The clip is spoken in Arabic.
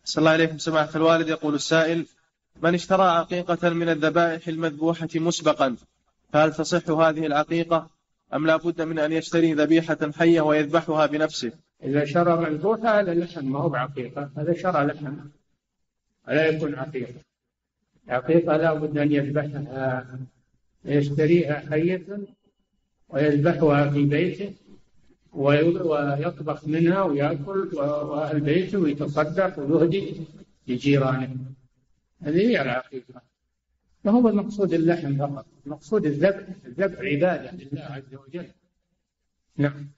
صلى الله عليكم سماحة الوالد. يقول السائل: من اشترى عقيقة من الذبائح المذبوحة مسبقا فهل تصح هذه العقيقة أم لا بد من أن يشتري ذبيحة حية ويذبحها بنفسه؟ إذا شرى مذبوحة هذا لحم، ما هو بعقيقة، هذا شرى لحم، لا يكون عقيقة. عقيقة لا بد أن يذبحها، يشتريها حية ويذبحها في بيته ويطبخ منها ويأكل وأهل بيته ويتصدق ويهدي لجيرانه. هذه هي العقيقة. فهو المقصود اللحم فقط، المقصود الذبح، الذبح عبادة لله عز وجل. نعم.